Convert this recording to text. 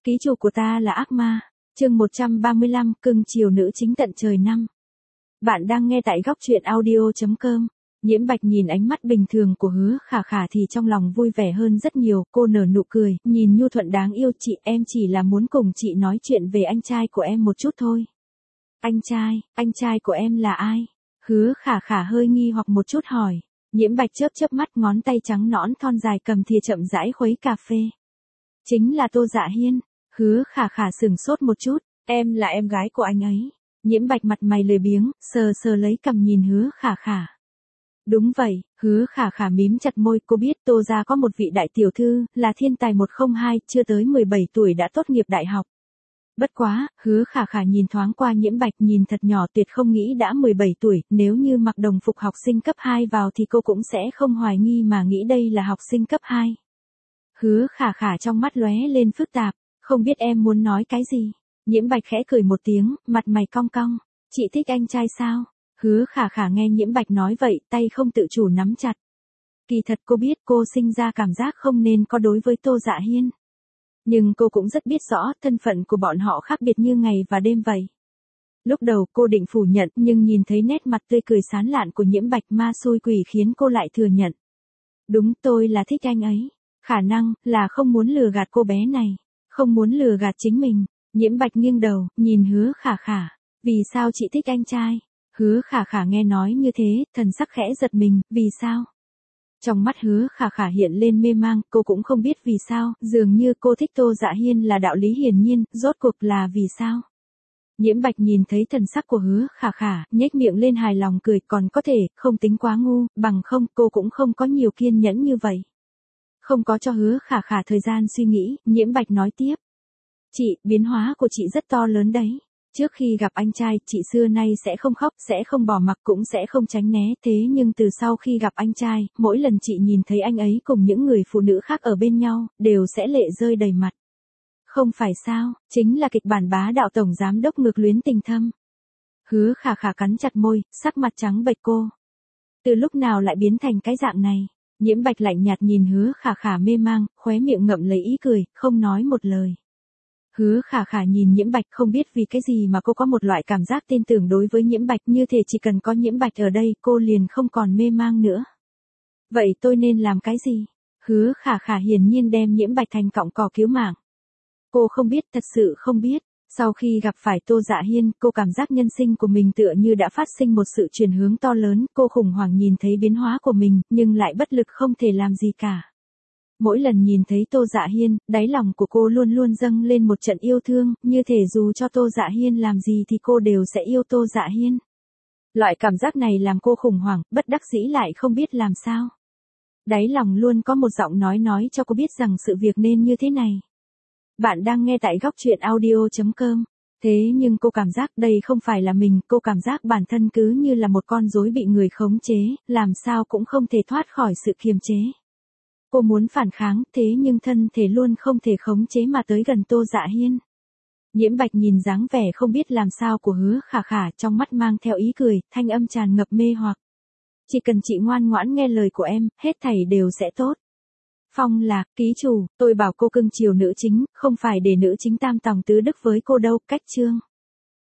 Ký chủ của ta là ác ma. Chương 135, cưng chiều nữ chính tận trời năm. Bạn đang nghe tại góc truyện audio.com. Nhiễm Bạch nhìn ánh mắt bình thường của Hứa Khả Khả thì trong lòng vui vẻ hơn rất nhiều, cô nở nụ cười, nhìn nhu thuận đáng yêu. Chị, em chỉ là muốn cùng chị nói chuyện về anh trai của em một chút thôi. Anh trai của em là ai? Hứa Khả Khả hơi nghi hoặc một chút hỏi. Nhiễm Bạch chớp chớp mắt, ngón tay trắng nõn thon dài cầm thìa chậm rãi khuấy cà phê. Chính là Tô Dạ Hiên. Hứa Khả Khả sửng sốt một chút, em là em gái của anh ấy. Nhiễm Bạch mặt mày lười biếng, sờ lấy cằm nhìn Hứa Khả Khả. Đúng vậy, Hứa Khả Khả mím chặt môi, cô biết Tô gia có một vị đại tiểu thư, là thiên tài 102, chưa tới 17 tuổi đã tốt nghiệp đại học. Bất quá, Hứa Khả Khả nhìn thoáng qua Nhiễm Bạch, nhìn thật nhỏ, tuyệt không nghĩ đã 17 tuổi, nếu như mặc đồng phục học sinh cấp 2 vào thì cô cũng sẽ không hoài nghi mà nghĩ đây là học sinh cấp 2. Hứa Khả Khả trong mắt lóe lên phức tạp, không biết em muốn nói cái gì. Nhiễm Bạch khẽ cười một tiếng, mặt mày cong cong. Chị thích anh trai sao? Hứa Khả Khả nghe Nhiễm Bạch nói vậy, tay không tự chủ nắm chặt. Kỳ thật cô biết cô sinh ra cảm giác không nên có đối với Tô Dạ Hiên. Nhưng cô cũng rất biết rõ thân phận của bọn họ khác biệt như ngày và đêm vậy. Lúc đầu cô định phủ nhận, nhưng nhìn thấy nét mặt tươi cười sán lạn của Nhiễm Bạch, ma xui quỷ khiến cô lại thừa nhận. Đúng, tôi là thích anh ấy. Khả năng là không muốn lừa gạt cô bé này, không muốn lừa gạt chính mình. Nhiễm Bạch nghiêng đầu, nhìn Hứa Khả Khả. Vì sao chị thích anh trai? Hứa Khả Khả nghe nói như thế, thần sắc khẽ giật mình, vì sao? Trong mắt Hứa Khả Khả hiện lên mê mang, cô cũng không biết vì sao, dường như cô thích Tô Dạ Hiên là đạo lý hiển nhiên, rốt cuộc là vì sao? Nhiễm Bạch nhìn thấy thần sắc của Hứa Khả Khả, nhếch miệng lên hài lòng cười, còn có thể, không tính quá ngu, bằng không cô cũng không có nhiều kiên nhẫn như vậy. Không có cho Hứa Khả Khả thời gian suy nghĩ, Nhiễm Bạch nói tiếp. Chị, biến hóa của chị rất to lớn đấy. Trước khi gặp anh trai, chị xưa nay sẽ không khóc, sẽ không bỏ mặc, cũng sẽ không tránh né. Thế nhưng từ sau khi gặp anh trai, mỗi lần chị nhìn thấy anh ấy cùng những người phụ nữ khác ở bên nhau, đều sẽ lệ rơi đầy mặt. Không phải sao, chính là kịch bản bá đạo tổng giám đốc ngược luyến tình thâm. Hứa Khả Khả cắn chặt môi, sắc mặt trắng bệch cô. Từ lúc nào lại biến thành cái dạng này? Nhiễm Bạch lạnh nhạt nhìn Hứa Khả Khả mê mang, khóe miệng ngậm lấy ý cười, không nói một lời. Hứa Khả Khả nhìn Nhiễm Bạch, không biết vì cái gì mà cô có một loại cảm giác tin tưởng đối với Nhiễm Bạch, như thể chỉ cần có Nhiễm Bạch ở đây, cô liền không còn mê mang nữa. Vậy tôi nên làm cái gì? Hứa Khả Khả hiển nhiên đem Nhiễm Bạch thành cọng cỏ cứu mạng. Cô không biết, thật sự không biết. Sau khi gặp phải Tô Dạ Hiên, cô cảm giác nhân sinh của mình tựa như đã phát sinh một sự chuyển hướng to lớn, cô khủng hoảng nhìn thấy biến hóa của mình, nhưng lại bất lực không thể làm gì cả. Mỗi lần nhìn thấy Tô Dạ Hiên, đáy lòng của cô luôn luôn dâng lên một trận yêu thương, như thể dù cho Tô Dạ Hiên làm gì thì cô đều sẽ yêu Tô Dạ Hiên. Loại cảm giác này làm cô khủng hoảng, bất đắc dĩ lại không biết làm sao. Đáy lòng luôn có một giọng nói cho cô biết rằng sự việc nên như thế này. Bạn đang nghe tại góc truyện audio.com. Thế nhưng cô cảm giác đây không phải là mình, cô cảm giác bản thân cứ như là một con rối bị người khống chế, làm sao cũng không thể thoát khỏi sự kiềm chế. Cô muốn phản kháng, thế nhưng thân thể luôn không thể khống chế mà tới gần Tô Dạ Hiên. Nhiễm Bạch nhìn dáng vẻ không biết làm sao của Hứa Khả Khả, trong mắt mang theo ý cười, thanh âm tràn ngập mê hoặc. Chỉ cần chị ngoan ngoãn nghe lời của em, hết thảy đều sẽ tốt. Phong Lạc, ký chủ, tôi bảo cô cưng chiều nữ chính, không phải để nữ chính tam tòng tứ đức với cô đâu, cách chương.